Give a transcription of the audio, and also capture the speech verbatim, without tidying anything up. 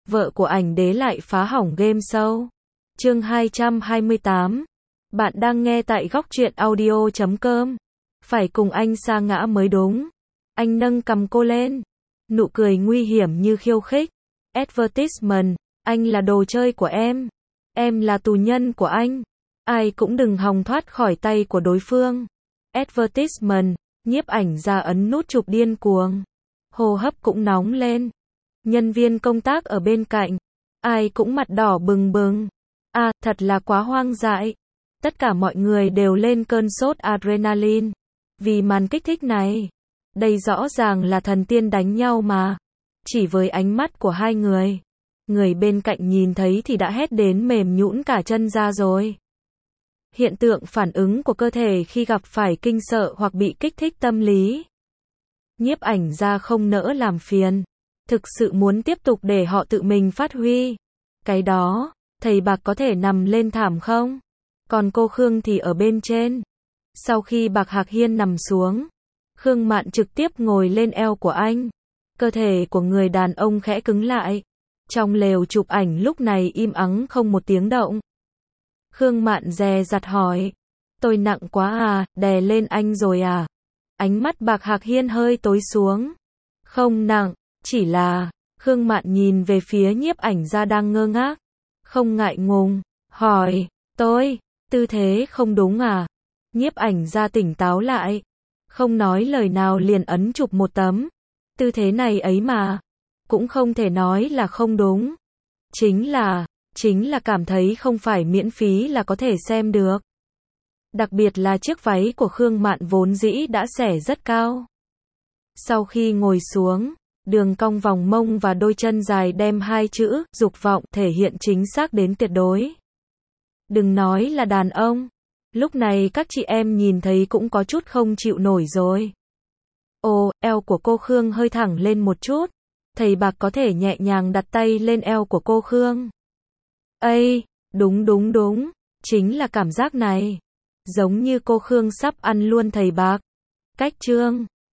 vợ của ảnh đế lại phá hỏng game show. Chương hai trăm hai mươi tám. Bạn đang nghe tại góc truyện audio chấm com. Phải cùng anh sa ngã mới đúng. Anh nâng cầm cô lên. Nụ cười nguy hiểm như khiêu khích. Advertisement, anh là đồ chơi của em. Em là tù nhân của anh. Ai cũng đừng hòng thoát khỏi tay của đối phương. Advertisement, nhiếp ảnh ra ấn nút chụp điên cuồng. Hô hấp cũng nóng lên. Nhân viên công tác ở bên cạnh, ai cũng mặt đỏ bừng bừng. À, thật là quá hoang dại. Tất cả mọi người đều lên cơn sốt adrenaline. Vì màn kích thích này. Đây rõ ràng là thần tiên đánh nhau mà. Chỉ với ánh mắt của hai người. Người bên cạnh nhìn thấy thì đã hét đến mềm nhũn cả chân ra rồi. Hiện tượng phản ứng của cơ thể khi gặp phải kinh sợ hoặc bị kích thích tâm lý. Nhiếp ảnh ra không nỡ làm phiền. Thực sự muốn tiếp tục để họ tự mình phát huy. Cái đó, thầy Bạc có thể nằm lên thảm không? Còn cô Khương thì ở bên trên. Sau khi Bạc Hạc Hiên nằm xuống, Khương Mạn trực tiếp ngồi lên eo của anh. Cơ thể của người đàn ông khẽ cứng lại. Trong lều chụp ảnh lúc này im ắng không một tiếng động. Khương Mạn dè dặt hỏi. Tôi nặng quá à, đè lên anh rồi à? Ánh mắt Bạc Hạc Hiên hơi tối xuống. Không nặng, chỉ là... Khương Mạn nhìn về phía nhiếp ảnh ra đang ngơ ngác. Không ngại ngùng, hỏi. Tôi, tư thế không đúng à? Nhiếp ảnh ra tỉnh táo lại. Không nói lời nào liền ấn chụp một tấm. Tư thế này ấy mà. Cũng không thể nói là không đúng. Chính là, chính là cảm thấy không phải miễn phí là có thể xem được. Đặc biệt là chiếc váy của Khương Mạn vốn dĩ đã xẻ rất cao. Sau khi ngồi xuống, đường cong vòng mông và đôi chân dài đem hai chữ dục vọng thể hiện chính xác đến tuyệt đối. Đừng nói là đàn ông. Lúc này các chị em nhìn thấy cũng có chút không chịu nổi rồi. Ồ, eo của cô Khương hơi thẳng lên một chút. Thầy Bạc có thể nhẹ nhàng đặt tay lên eo của cô Khương. Ây, đúng đúng đúng, chính là cảm giác này. Giống như cô Khương sắp ăn luôn thầy Bạc. Cách chương